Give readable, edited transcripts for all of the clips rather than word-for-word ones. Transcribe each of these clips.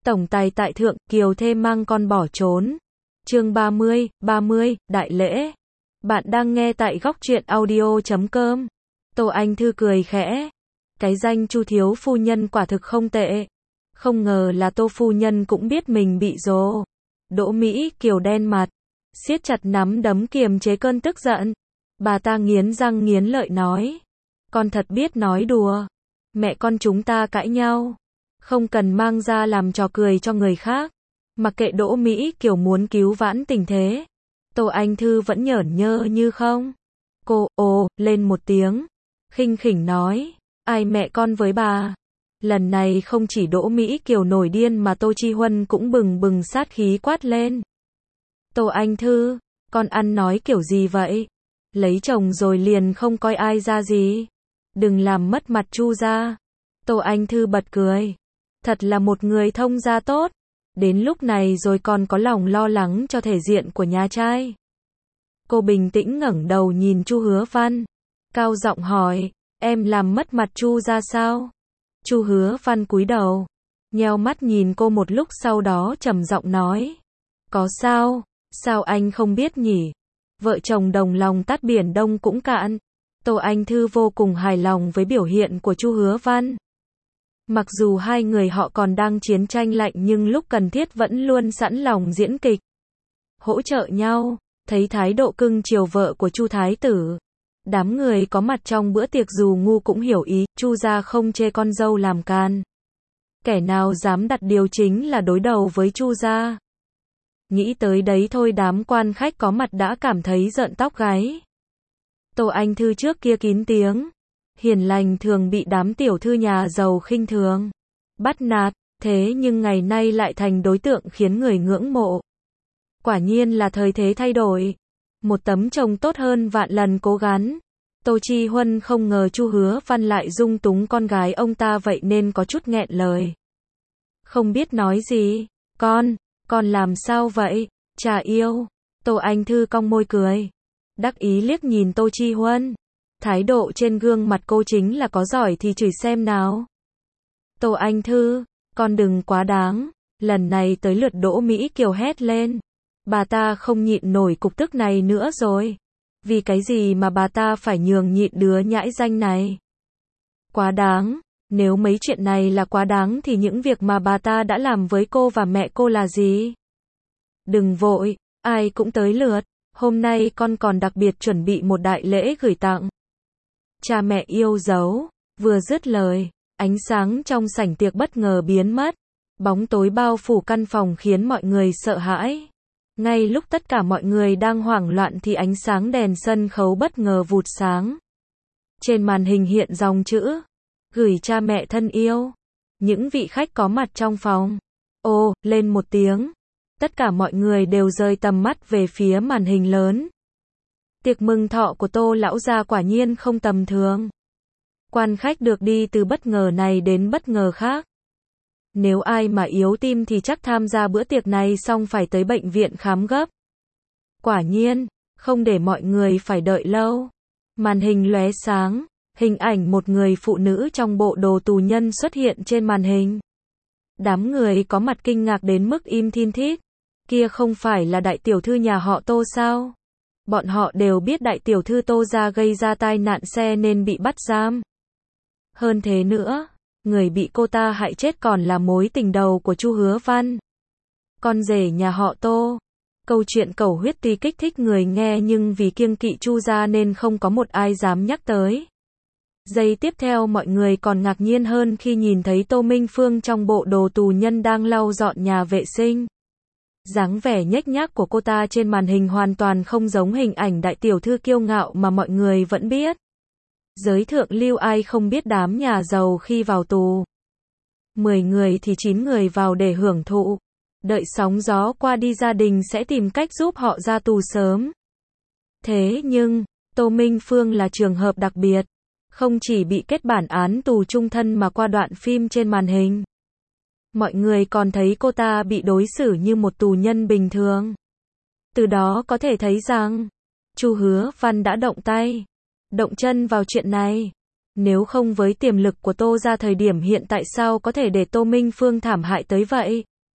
Tổng tài tại thượng, kiều thê mang con bỏ trốn. Chương 30, Đại lễ. Bạn đang nghe tại góc truyện audio.com. Tô Anh Thư cười khẽ. Cái danh Chu thiếu phu nhân quả thực không tệ. Không ngờ là Tô phu nhân cũng biết mình bị dỗ. Đỗ Mỹ Kiều đen mặt, siết chặt nắm đấm kiềm chế cơn tức giận. Bà ta nghiến răng nghiến lợi nói. Con thật biết nói đùa. Mẹ con chúng ta cãi nhau. Không cần mang ra làm trò cười cho người khác. Mặc kệ Đỗ Mỹ Kiều muốn cứu vãn tình thế. Tô Anh Thư vẫn nhởn nhơ như không. Cô, lên một tiếng. Khinh khỉnh nói. Ai mẹ con với bà. Lần này không chỉ Đỗ Mỹ Kiều nổi điên mà Tô Chi Huân cũng bừng bừng sát khí quát lên. Tô Anh Thư, con ăn nói kiểu gì vậy? Lấy chồng rồi liền không coi ai ra gì. Đừng làm mất mặt Chu gia. Tô Anh Thư bật cười. Thật là một người thông gia tốt. Đến lúc này rồi còn có lòng lo lắng cho thể diện của nhà trai. Cô bình tĩnh ngẩng đầu nhìn Chu Hứa Văn. Cao giọng hỏi, em làm mất mặt Chu gia sao? Chu Hứa Văn cúi đầu. Nheo mắt nhìn cô một lúc sau đó trầm giọng nói. Có sao? Sao anh không biết nhỉ? Vợ chồng đồng lòng tát biển Đông cũng cạn. Tô Anh Thư vô cùng hài lòng với biểu hiện của Chu Hứa Văn. Mặc dù hai người họ còn đang chiến tranh lạnh nhưng lúc cần thiết vẫn luôn sẵn lòng diễn kịch. Hỗ trợ nhau, thấy thái độ cưng chiều vợ của Chu Thái Tử. Đám người có mặt trong bữa tiệc dù ngu cũng hiểu ý, Chu gia không chê con dâu làm can. Kẻ nào dám đặt điều chính là đối đầu với Chu gia. Nghĩ tới đấy thôi đám quan khách có mặt đã cảm thấy rợn tóc gáy. Tô Anh Thư trước kia kín tiếng. Hiền lành thường bị đám tiểu thư nhà giàu khinh thường, bắt nạt, thế nhưng ngày nay lại thành đối tượng khiến người ngưỡng mộ. Quả nhiên là thời thế thay đổi. Một tấm chồng tốt hơn vạn lần cố gắng. Tô Chi Huân không ngờ Chu Hứa Văn lại dung túng con gái ông ta vậy nên có chút nghẹn lời. Không biết nói gì. Con làm sao vậy? Chả yêu. Tô Anh Thư cong môi cười. Đắc ý liếc nhìn Tô Chi Huân. Thái độ trên gương mặt cô chính là có giỏi thì chửi xem nào. Tô Anh Thư, con đừng quá đáng. Lần này tới lượt Đỗ Mỹ Kiều hét lên. Bà ta không nhịn nổi cục tức này nữa rồi. Vì cái gì mà bà ta phải nhường nhịn đứa nhãi danh này? Quá đáng. Nếu mấy chuyện này là quá đáng thì những việc mà bà ta đã làm với cô và mẹ cô là gì? Đừng vội, ai cũng tới lượt. Hôm nay con còn đặc biệt chuẩn bị một đại lễ gửi tặng. Cha mẹ yêu dấu. Vừa dứt lời, ánh sáng trong sảnh tiệc bất ngờ biến mất. Bóng tối bao phủ căn phòng khiến mọi người sợ hãi. Ngay lúc tất cả mọi người đang hoảng loạn thì ánh sáng đèn sân khấu bất ngờ vụt sáng. Trên màn hình hiện dòng chữ. Gửi cha mẹ thân yêu. Những vị khách có mặt trong phòng. Lên một tiếng. Tất cả mọi người đều rời tầm mắt về phía màn hình lớn. Tiệc mừng thọ của Tô lão gia quả nhiên không tầm thường. Quan khách được đi từ bất ngờ này đến bất ngờ khác. Nếu ai mà yếu tim thì chắc tham gia bữa tiệc này xong phải tới bệnh viện khám gấp. Quả nhiên, không để mọi người phải đợi lâu. Màn hình lóe sáng, hình ảnh một người phụ nữ trong bộ đồ tù nhân xuất hiện trên màn hình. Đám người có mặt kinh ngạc đến mức im thin thít. Kia không phải là đại tiểu thư nhà họ Tô sao? Bọn họ đều biết đại tiểu thư Tô gia gây ra tai nạn xe nên bị bắt giam. Hơn thế nữa, người bị cô ta hại chết còn là mối tình đầu của Chu Hứa Văn. Con rể nhà họ Tô. Câu chuyện cầu huyết tuy kích thích người nghe nhưng vì kiêng kỵ Chu gia nên không có một ai dám nhắc tới. Giây tiếp theo mọi người còn ngạc nhiên hơn khi nhìn thấy Tô Minh Phương trong bộ đồ tù nhân đang lau dọn nhà vệ sinh. Dáng vẻ nhếch nhác của cô ta trên màn hình hoàn toàn không giống hình ảnh đại tiểu thư kiêu ngạo mà mọi người vẫn biết. Giới thượng lưu ai không biết đám nhà giàu khi vào tù. 10 người thì 9 người vào để hưởng thụ. Đợi sóng gió qua đi gia đình sẽ tìm cách giúp họ ra tù sớm. Thế nhưng, Tô Minh Phương là trường hợp đặc biệt. Không chỉ bị kết bản án tù chung thân mà qua đoạn phim trên màn hình. Mọi người còn thấy cô ta bị đối xử như một tù nhân bình thường. Từ đó có thể thấy rằng, Chu Hứa Văn đã động tay, động chân vào chuyện này. Nếu không với tiềm lực của Tô gia thời điểm hiện tại sao có thể để Tô Minh Phương thảm hại tới vậy?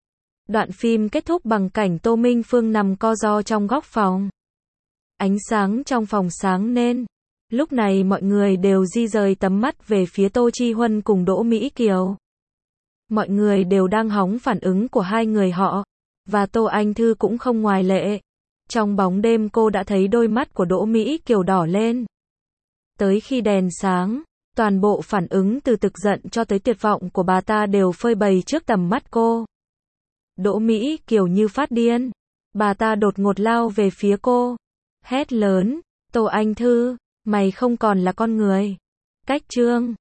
Đoạn phim kết thúc bằng cảnh Tô Minh Phương nằm co ro trong góc phòng. Ánh sáng trong phòng sáng nên. Lúc này mọi người đều di rời tầm mắt về phía Tô Chi Huân cùng Đỗ Mỹ Kiều. Mọi người đều đang hóng phản ứng của hai người họ. Và Tô Anh Thư cũng không ngoại lệ. Trong bóng đêm cô đã thấy đôi mắt của Đỗ Mỹ Kiều đỏ lên. Tới khi đèn sáng, toàn bộ phản ứng từ tức giận cho tới tuyệt vọng của bà ta đều phơi bày trước tầm mắt cô. Đỗ Mỹ Kiều như phát điên. Bà ta đột ngột lao về phía cô. Hét lớn, Tô Anh Thư, mày không còn là con người. Cách chương